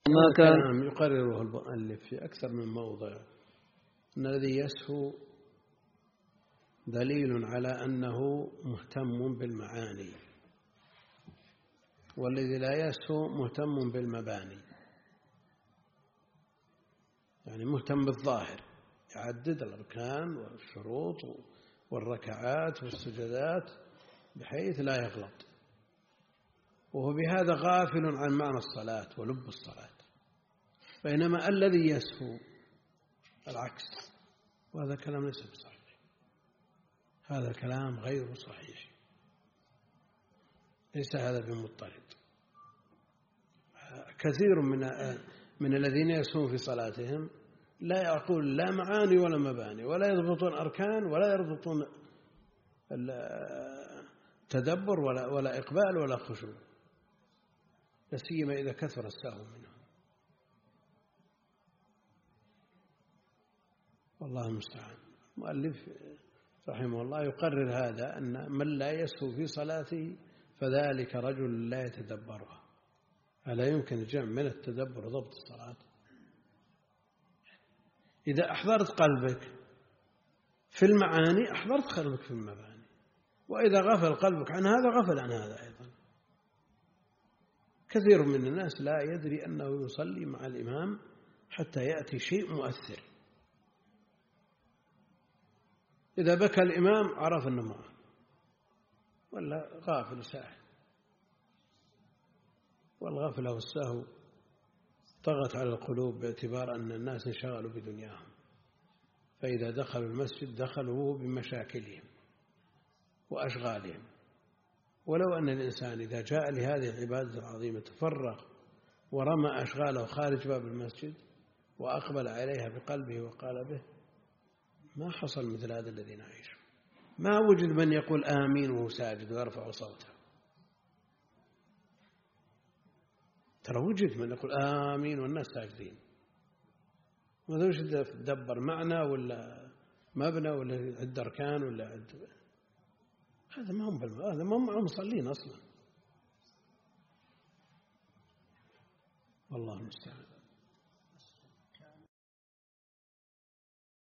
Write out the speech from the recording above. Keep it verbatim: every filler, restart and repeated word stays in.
ما كان كلام يقرره المؤلف في أكثر من موضع أن الذي يسهو دليل على أنه مهتم بالمعاني، والذي لا يسهو مهتم بالمباني، يعني مهتم بالظاهر، يعدد الأركان والشروط والركعات والسجدات بحيث لا يغلط، وهو بهذا غافل عن معنى الصلاة ولب الصلاة. بينما الذي يسهو العكس، وهذا كلام ليس بصحيح، هذا كلام غير صحيح، ليس هذا بمضطرد. كثير من من الذين يسهون في صلاتهم لا يقول لا معاني ولا مباني، ولا يضبطون أركان، ولا يضبطون التدبر ولا ولا إقبال ولا خشوع، لا سيما إذا كثر السهو منهم. والله المستعان. المؤلف رحمه الله يقرر هذا، أن من لا يسهو في صلاته فذلك رجل لا يتدبرها. ألا يمكن الجمع من التدبر وضبط الصلاة؟ إذا أحضرت قلبك في المعاني أحضرت قلبك في المباني، وإذا غفل قلبك عن هذا غفل عن هذا أيضا. كثير من الناس لا يدري أنه يصلي مع الإمام حتى يأتي شيء مؤثر، إذا بكى الإمام عرف أنه معه، ولا غافل ساهل. والغفلة والسهو طغت على القلوب باعتبار أن الناس انشغلوا بدنياهم، فإذا دخلوا المسجد دخلوا بمشاكلهم وأشغالهم. ولو أن الإنسان إذا جاء لهذه العبادة العظيمة تفرغ ورمى أشغاله خارج باب المسجد وأقبل عليها بقلبه وقالبه ما حصل مثل هذا الذي نعيشه. ما وجد من يقول آمين وهو ساجد ويرفع صوته، ترى وجد من يقول آمين والناس ساجدين، ما وش تدبر معنى ولا مبنى ولا عد أركان ولا عد، هذا ما هم بالم... هذا ما هم مصلين أصلا. والله المستعان.